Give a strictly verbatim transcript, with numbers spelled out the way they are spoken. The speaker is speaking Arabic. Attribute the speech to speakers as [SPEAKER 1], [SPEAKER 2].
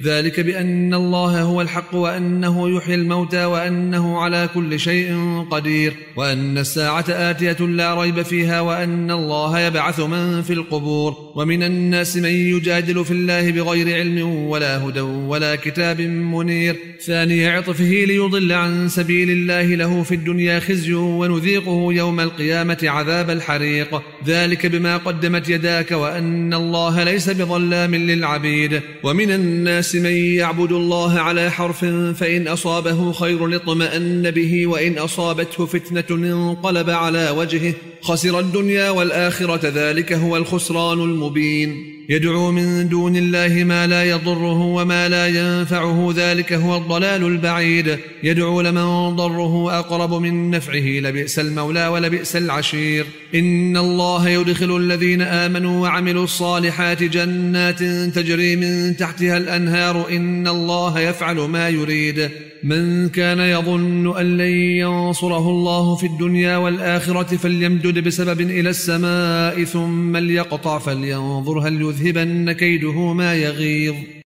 [SPEAKER 1] ذلك بأن الله هو الحق وأنه يحيي الموتى وأنه على كل شيء قدير وأن الساعة آتية لا ريب فيها وأن الله يبعث من في القبور. ومن الناس من يجادل في الله بغير علم ولا هدى ولا كتاب منير. ثاني عطفه ليضل عن سبيل الله له في الدنيا خزي ونذيقه يوم القيامة عذاب الحريق. ذلك بما قدمت يداك وأن الله ليس بظلام للعبيد. ومن الناس من يعبد الله على حرف فإن أصابه خير اطمأن به وإن أصابته فتنة انقلب على وجهه خسر الدنيا والآخرة ذلك هو الخسران المبين. يدعو من دون الله ما لا يضره وما لا ينفعه ذلك هو الضلال البعيد. يدعو لمن ضره أقرب من نفعه لبئس المولى ولبئس العشير. إن الله يدخل الذين آمنوا وعملوا الصالحات جنات تجري من تحتها الأنهار إن الله يفعل ما يريد. من كان يظن أن لن ينصره الله في الدنيا والآخرة فليمدد بسبب إلى السماء ثم ليقطع فلينظر هل يذهبن كيده ما يغيظ.